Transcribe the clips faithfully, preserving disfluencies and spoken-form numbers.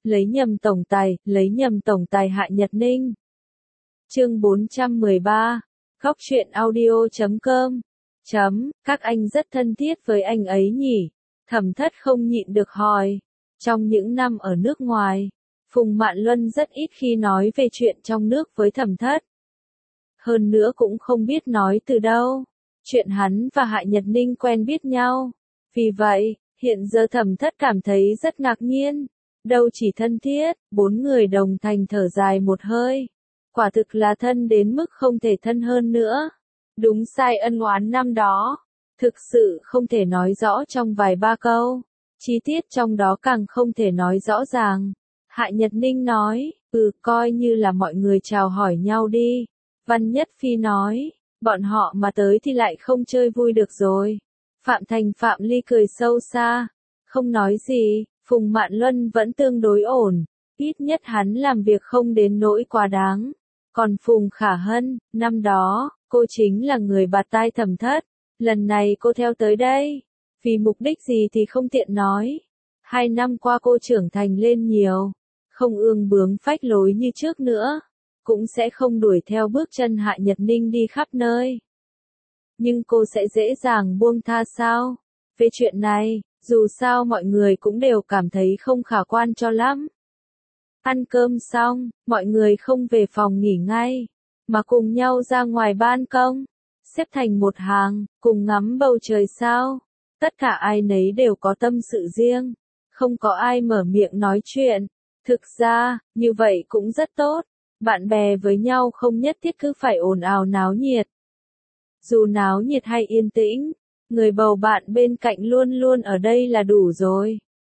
lấy nhầm tổng tài, lấy nhầm tổng tài Hạ Nhật Ninh. Chương bốn trăm mười ba, Góc truyện audio chấm com. Chấm, các anh rất thân thiết với anh ấy nhỉ? Thẩm Thất không nhịn được hỏi. Trong những năm ở nước ngoài, Phùng Mạn Luân rất ít khi nói về chuyện trong nước với Thẩm Thất. Hơn nữa cũng không biết nói từ đâu. Chuyện hắn và Hạ Nhật Ninh quen biết nhau. Vì vậy, hiện giờ Thẩm Thất cảm thấy rất ngạc nhiên. Đâu chỉ thân thiết, bốn người đồng thanh thở dài một hơi. Quả thực là thân đến mức không thể thân hơn nữa. Đúng sai ân oán năm đó, thực sự không thể nói rõ trong vài ba câu. Chi tiết trong đó càng không thể nói rõ ràng. Hạ Nhật Ninh nói, ừ, coi như là mọi người chào hỏi nhau đi. Văn Nhất Phi nói, bọn họ mà tới thì lại không chơi vui được rồi. Phạm Thành Phạm Ly cười sâu xa, không nói gì. Phùng Mạn Luân vẫn tương đối ổn, ít nhất hắn làm việc không đến nỗi quá đáng. Còn Phùng Khả Hân, năm đó, cô chính là người bạt tai Thẩm Thất. Lần này cô theo tới đây, vì mục đích gì thì không tiện nói. Hai năm qua cô trưởng thành lên nhiều, không ương bướng phách lối như trước nữa, cũng sẽ không đuổi theo bước chân Hạ Nhật Ninh đi khắp nơi. Nhưng cô sẽ dễ dàng buông tha sao? Về chuyện này, dù sao mọi người cũng đều cảm thấy không khả quan cho lắm. Ăn cơm xong, mọi người không về phòng nghỉ ngay, mà cùng nhau ra ngoài ban công, xếp thành một hàng, cùng ngắm bầu trời sao. Tất cả ai nấy đều có tâm sự riêng, không có ai mở miệng nói chuyện. Thực ra, như vậy cũng rất tốt, bạn bè với nhau không nhất thiết cứ phải ồn ào náo nhiệt. Dù náo nhiệt hay yên tĩnh, người bầu bạn bên cạnh luôn luôn ở đây là đủ rồi.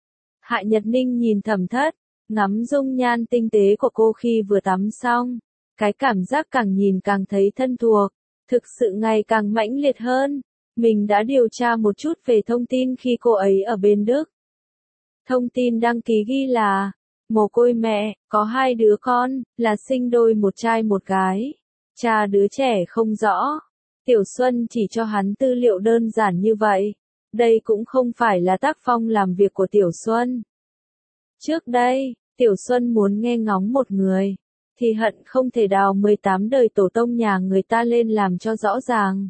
Hạ Nhật Ninh nhìn Thẩm Thất, ngắm dung nhan tinh tế của cô khi vừa tắm xong. Cái cảm giác càng nhìn càng thấy thân thuộc, thực sự ngày càng mãnh liệt hơn. Mình đã điều tra một chút về thông tin khi cô ấy ở bên Đức. Thông tin đăng ký ghi là mồ côi mẹ, có hai đứa con, là sinh đôi một trai một gái. Cha đứa trẻ không rõ. Tiểu Xuân chỉ cho hắn tư liệu đơn giản như vậy. Đây cũng không phải là tác phong làm việc của Tiểu Xuân. Trước đây, Tiểu Xuân muốn nghe ngóng một người, thì hận không thể đào mười tám đời tổ tông nhà người ta lên làm cho rõ ràng.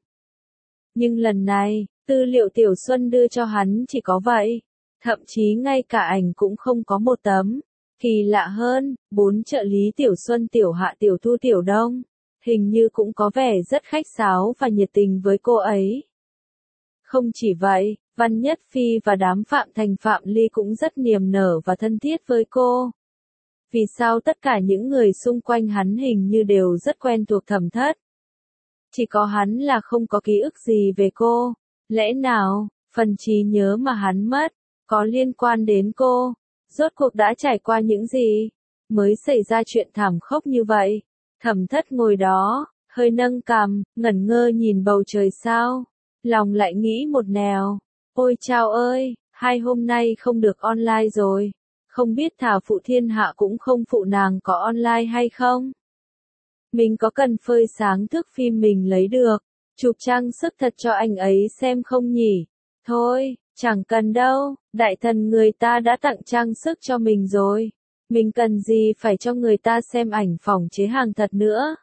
Nhưng lần này, tư liệu Tiểu Xuân đưa cho hắn chỉ có vậy. Thậm chí ngay cả ảnh cũng không có một tấm. Kỳ lạ hơn, bốn trợ lý Tiểu Xuân, Tiểu Hạ, Tiểu Thu, Tiểu Đông, hình như cũng có vẻ rất khách sáo và nhiệt tình với cô ấy. Không chỉ vậy, Văn Nhất Phi và đám Phạm Thành Phạm Ly cũng rất niềm nở và thân thiết với cô. Vì sao tất cả những người xung quanh hắn hình như đều rất quen thuộc Thẩm Thất? Chỉ có hắn là không có ký ức gì về cô. Lẽ nào, phần trí nhớ mà hắn mất, có liên quan đến cô? Rốt cuộc đã trải qua những gì, mới xảy ra chuyện thảm khốc như vậy? Thẩm Thất ngồi đó, hơi nâng cằm, ngẩn ngơ nhìn bầu trời sao. Lòng lại nghĩ một nẻo. Ôi chao ơi, hai hôm nay không được online rồi. Không biết thả phụ thiên hạ cũng không phụ nàng có online hay không? Mình có cần phơi sáng thước phim mình lấy được, chụp trang sức thật cho anh ấy xem không nhỉ? Thôi, chẳng cần đâu, đại thần người ta đã tặng trang sức cho mình rồi. Mình cần gì phải cho người ta xem ảnh phỏng chế hàng thật nữa?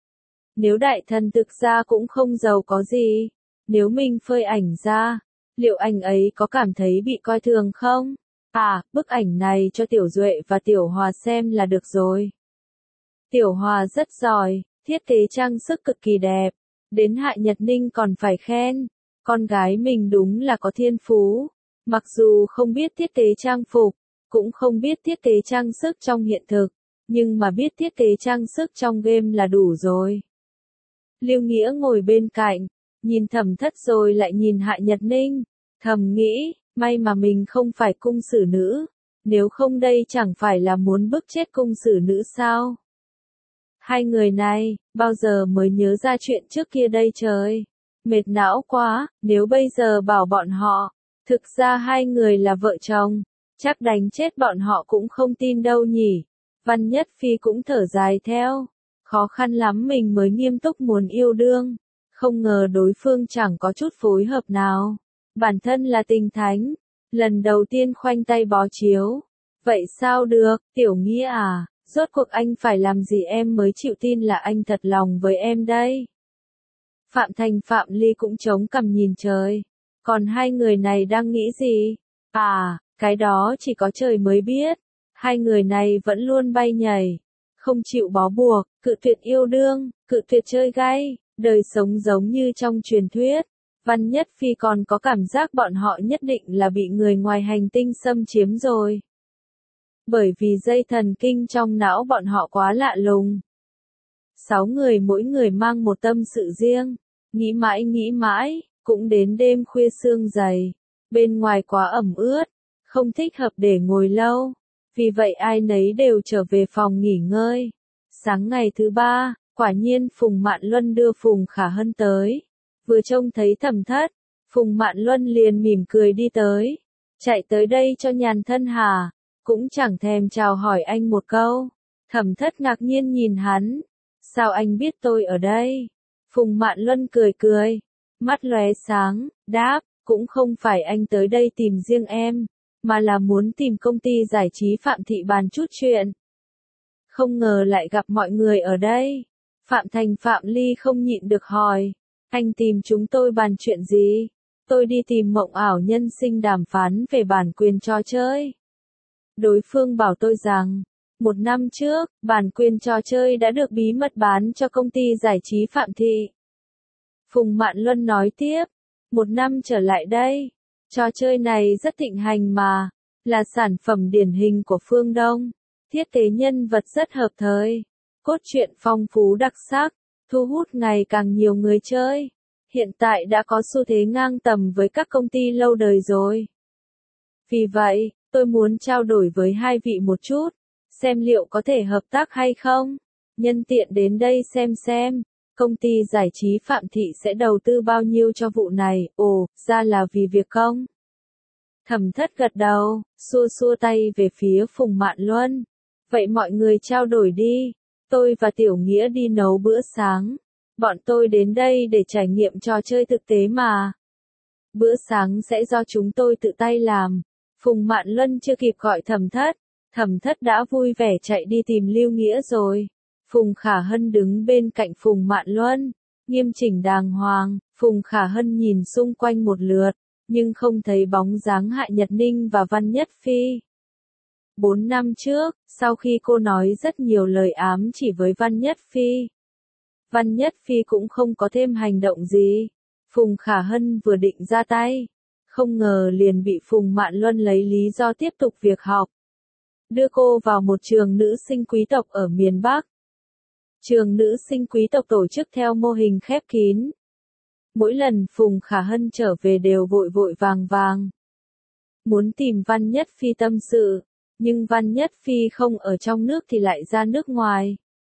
Nếu đại thần thực ra cũng không giàu có gì, nếu mình phơi ảnh ra, liệu anh ấy có cảm thấy bị coi thường không? À, bức ảnh này cho Tiểu Duệ và Tiểu Hòa xem là được rồi. Tiểu Hòa rất giỏi, thiết kế trang sức cực kỳ đẹp. Đến Hạ Nhật Ninh còn phải khen. Con gái mình đúng là có thiên phú. Mặc dù không biết thiết kế trang phục, cũng không biết thiết kế trang sức trong hiện thực, nhưng mà biết thiết kế trang sức trong game là đủ rồi. Lưu Nghĩa ngồi bên cạnh, nhìn Thẩm Thất rồi lại nhìn Hạ Nhật Ninh, thầm nghĩ, may mà mình không phải cung sử nữ, nếu không đây chẳng phải là muốn bức chết cung sử nữ sao? Hai người này, bao giờ mới nhớ ra chuyện trước kia đây trời? Mệt não quá, nếu bây giờ bảo bọn họ, thực ra hai người là vợ chồng, chắc đánh chết bọn họ cũng không tin đâu nhỉ. Văn Nhất Phi cũng thở dài theo, khó khăn lắm mình mới nghiêm túc muốn yêu đương, không ngờ đối phương chẳng có chút phối hợp nào. Bản thân là tình thánh, lần đầu tiên khoanh tay bó chiếu, Vậy sao được, Tiểu Nghĩa à, rốt cuộc anh phải làm gì em mới chịu tin là anh thật lòng với em đây? Phạm Thành Phạm Ly cũng chống cằm nhìn trời. Còn hai người này đang nghĩ gì? À, cái đó chỉ có trời mới biết. Hai người này vẫn luôn bay nhảy, không chịu bó buộc, cự tuyệt yêu đương, cự tuyệt chơi gay, đời sống giống như trong truyền thuyết. Văn Nhất Phi còn có cảm giác bọn họ nhất định là bị người ngoài hành tinh xâm chiếm rồi. Bởi vì dây thần kinh trong não bọn họ quá lạ lùng. Sáu người mỗi người mang một tâm sự riêng, nghĩ mãi nghĩ mãi, cũng đến đêm khuya sương dày. Bên ngoài quá ẩm ướt, không thích hợp để ngồi lâu. Vì vậy ai nấy đều trở về phòng nghỉ ngơi. Sáng ngày thứ ba, quả nhiên Phùng Mạn Luân đưa Phùng Khả Hân tới. Vừa trông thấy Thẩm Thất, Phùng Mạn Luân liền mỉm cười đi tới. Chạy tới đây cho nhàn thân hả? Cũng chẳng thèm chào hỏi anh một câu. Thẩm Thất ngạc nhiên nhìn hắn. Sao anh biết tôi ở đây? Phùng Mạn Luân cười cười, mắt lóe sáng, đáp, cũng không phải anh tới đây tìm riêng em, mà là muốn tìm công ty giải trí Phạm Thị bàn chút chuyện. Không ngờ lại gặp mọi người ở đây. Phạm Thành Phạm Ly không nhịn được hỏi, anh tìm chúng tôi bàn chuyện gì? Tôi đi tìm Mộng Ảo Nhân Sinh đàm phán về bản quyền trò chơi. Đối phương bảo tôi rằng, một năm trước, bản quyền trò chơi đã được bí mật bán cho công ty giải trí Phạm Thị. Phùng Mạn Luân nói tiếp, một năm trở lại đây, trò chơi này rất thịnh hành mà, là sản phẩm điển hình của phương Đông, thiết kế nhân vật rất hợp thời, cốt truyện phong phú đặc sắc, thu hút ngày càng nhiều người chơi, hiện tại đã có xu thế ngang tầm với các công ty lâu đời rồi. Vì vậy, tôi muốn trao đổi với hai vị một chút, xem liệu có thể hợp tác hay không, nhân tiện đến đây xem xem. Công ty giải trí Phạm Thị sẽ đầu tư bao nhiêu cho vụ này, ồ, ra là vì việc công. Thẩm Thất gật đầu, xua xua tay về phía Phùng Mạn Luân. Vậy mọi người trao đổi đi, tôi và Tiểu Nghĩa đi nấu bữa sáng. Bọn tôi đến đây để trải nghiệm trò chơi thực tế mà. Bữa sáng sẽ do chúng tôi tự tay làm. Phùng Mạn Luân chưa kịp gọi Thẩm Thất, Thẩm Thất đã vui vẻ chạy đi tìm Lưu Nghĩa rồi. Phùng Khả Hân đứng bên cạnh Phùng Mạn Luân, nghiêm chỉnh đàng hoàng. Phùng Khả Hân nhìn xung quanh một lượt, nhưng không thấy bóng dáng Hạ Nhật Ninh và Văn Nhất Phi. Bốn năm trước, sau khi cô nói rất nhiều lời ám chỉ với Văn Nhất Phi, Văn Nhất Phi cũng không có thêm hành động gì. Phùng Khả Hân vừa định ra tay, không ngờ liền bị Phùng Mạn Luân lấy lý do tiếp tục việc học, đưa cô vào một trường nữ sinh quý tộc ở miền Bắc. Trường nữ sinh quý tộc tổ chức theo mô hình khép kín. Mỗi lần Phùng Khả Hân trở về đều vội vội vàng vàng. Muốn tìm Văn Nhất Phi tâm sự, nhưng Văn Nhất Phi không ở trong nước thì lại ra nước ngoài.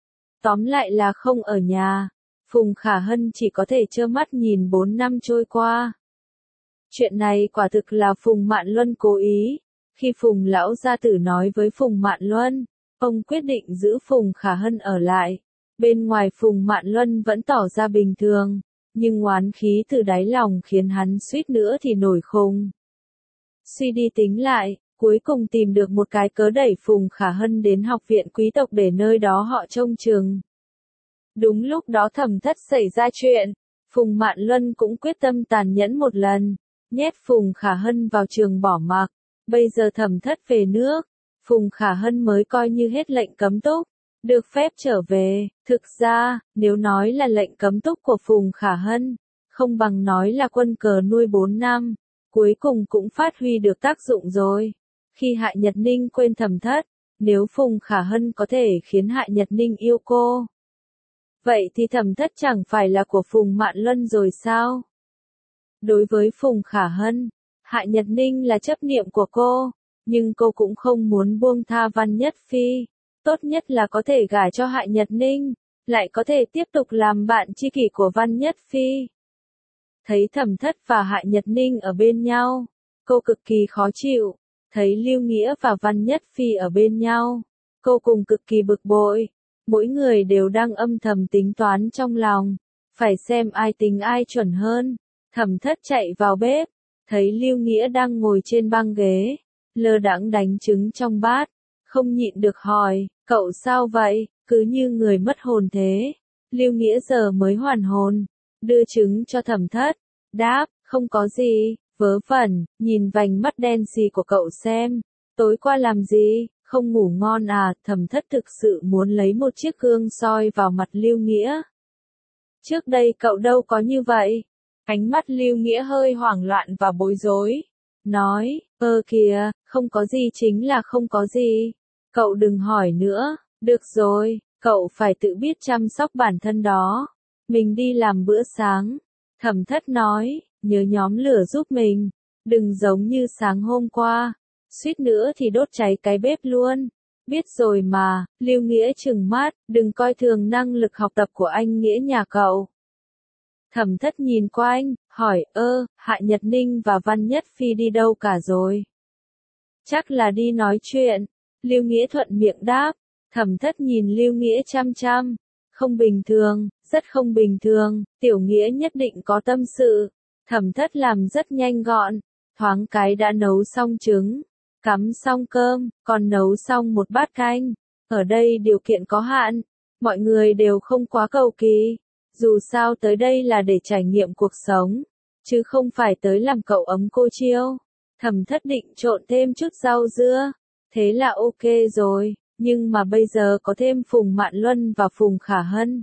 Tóm lại là không ở nhà. Phùng Khả Hân chỉ có thể trơ mắt nhìn bốn năm trôi qua. Chuyện này quả thực là Phùng Mạn Luân cố ý. Khi Phùng lão gia tử nói với Phùng Mạn Luân, ông quyết định giữ Phùng Khả Hân ở lại. Bên ngoài Phùng Mạn Luân vẫn tỏ ra bình thường, nhưng oán khí từ đáy lòng khiến hắn suýt nữa thì nổi khùng. Suy đi tính lại, cuối cùng tìm được một cái cớ đẩy Phùng Khả Hân đến học viện quý tộc để nơi đó họ trông chừng. Đúng lúc đó Thẩm Thất xảy ra chuyện, Phùng Mạn Luân cũng quyết tâm tàn nhẫn một lần, nhét Phùng Khả Hân vào trường bỏ mặc. Bây giờ Thẩm Thất về nước, Phùng Khả Hân mới coi như hết lệnh cấm túc, được phép trở về. Thực ra, nếu nói là lệnh cấm túc của Phùng Khả Hân, không bằng nói là quân cờ nuôi bốn năm, cuối cùng cũng phát huy được tác dụng rồi. Khi Hạ Nhật Ninh quên Thẩm Thất, nếu Phùng Khả Hân có thể khiến Hạ Nhật Ninh yêu cô, vậy thì Thẩm Thất chẳng phải là của Phùng Mạn Luân rồi sao? Đối với Phùng Khả Hân, Hạ Nhật Ninh là chấp niệm của cô, nhưng cô cũng không muốn buông tha Văn Nhất Phi. Tốt nhất là có thể gả cho Hạ Nhật Ninh, lại có thể tiếp tục làm bạn tri kỷ của Văn Nhất Phi. Thấy Thẩm Thất và Hạ Nhật Ninh ở bên nhau, cô cực kỳ khó chịu. Thấy Lưu Nghĩa và Văn Nhất Phi ở bên nhau, cô cùng cực kỳ bực bội. Mỗi người đều đang âm thầm tính toán trong lòng, phải xem ai tính ai chuẩn hơn. Thẩm Thất chạy vào bếp, thấy Lưu Nghĩa đang ngồi trên băng ghế, lơ đãng đánh trứng trong bát, không nhịn được hỏi, cậu sao vậy, cứ như người mất hồn thế. Lưu Nghĩa giờ mới hoàn hồn, đưa trứng cho Thẩm Thất, đáp, không có gì, vớ vẩn, nhìn vành mắt đen xì của cậu xem, tối qua làm gì, không ngủ ngon à, Thẩm Thất thực sự muốn lấy một chiếc gương soi vào mặt Lưu Nghĩa. Trước đây cậu đâu có như vậy. Ánh mắt Lưu Nghĩa hơi hoảng loạn và bối rối. Nói, ơ kìa, không có gì chính là không có gì. Cậu đừng hỏi nữa, được rồi, cậu phải tự biết chăm sóc bản thân đó. Mình đi làm bữa sáng. Thẩm Thất nói, nhớ nhóm lửa giúp mình. Đừng giống như sáng hôm qua. Suýt nữa thì đốt cháy cái bếp luôn. Biết rồi mà, Lưu Nghĩa trừng mắt, đừng coi thường năng lực học tập của anh Nghĩa nhà cậu. Thẩm Thất nhìn qua anh, hỏi, ơ, Hạ Nhật Ninh và Văn Nhất Phi đi đâu cả rồi? Chắc là đi nói chuyện. Lưu Nghĩa thuận miệng đáp. Thẩm Thất nhìn Lưu Nghĩa chăm chăm. Không bình thường, rất không bình thường, Tiểu Nghĩa nhất định có tâm sự. Thẩm Thất làm rất nhanh gọn, thoáng cái đã nấu xong trứng, cắm xong cơm, còn nấu xong một bát canh. Ở đây điều kiện có hạn, mọi người đều không quá cầu kỳ. Dù sao tới đây là để trải nghiệm cuộc sống, chứ không phải tới làm cậu ấm cô chiêu. Thẩm Thất định trộn thêm chút rau dưa, thế là ok rồi, nhưng mà bây giờ có thêm Phùng Mạn Luân và Phùng Khả Hân.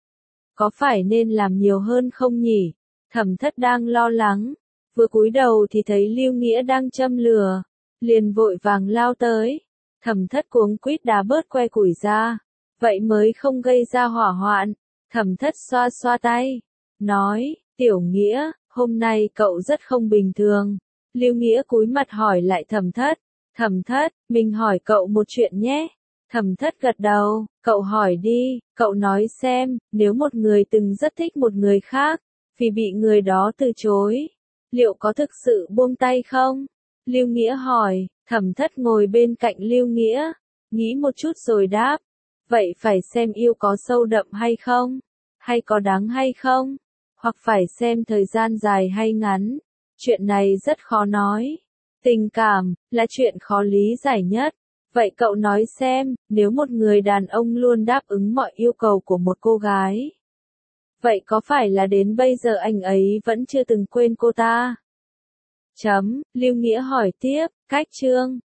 Có phải nên làm nhiều hơn không nhỉ? Thẩm Thất đang lo lắng, vừa cúi đầu thì thấy Lưu Nghĩa đang châm lửa, liền vội vàng lao tới. Thẩm Thất cuống quýt đá bớt que củi ra, vậy mới không gây ra hỏa hoạn. Thẩm Thất xoa xoa tay, nói, Tiểu Nghĩa, hôm nay cậu rất không bình thường. Lưu Nghĩa cúi mặt hỏi lại Thẩm Thất, Thẩm Thất, mình hỏi cậu một chuyện nhé. Thẩm Thất gật đầu, cậu hỏi đi, cậu nói xem, nếu một người từng rất thích một người khác, vì bị người đó từ chối, liệu có thực sự buông tay không? Lưu Nghĩa hỏi, Thẩm Thất ngồi bên cạnh Lưu Nghĩa, nghĩ một chút rồi đáp, vậy phải xem yêu có sâu đậm hay không, hay có đáng hay không, hoặc phải xem thời gian dài hay ngắn. Chuyện này rất khó nói. Tình cảm là chuyện khó lý giải nhất. Vậy cậu nói xem, nếu một người đàn ông luôn đáp ứng mọi yêu cầu của một cô gái, vậy có phải là đến bây giờ anh ấy vẫn chưa từng quên cô ta? Chấm, Lưu Nghĩa hỏi tiếp, cách chương.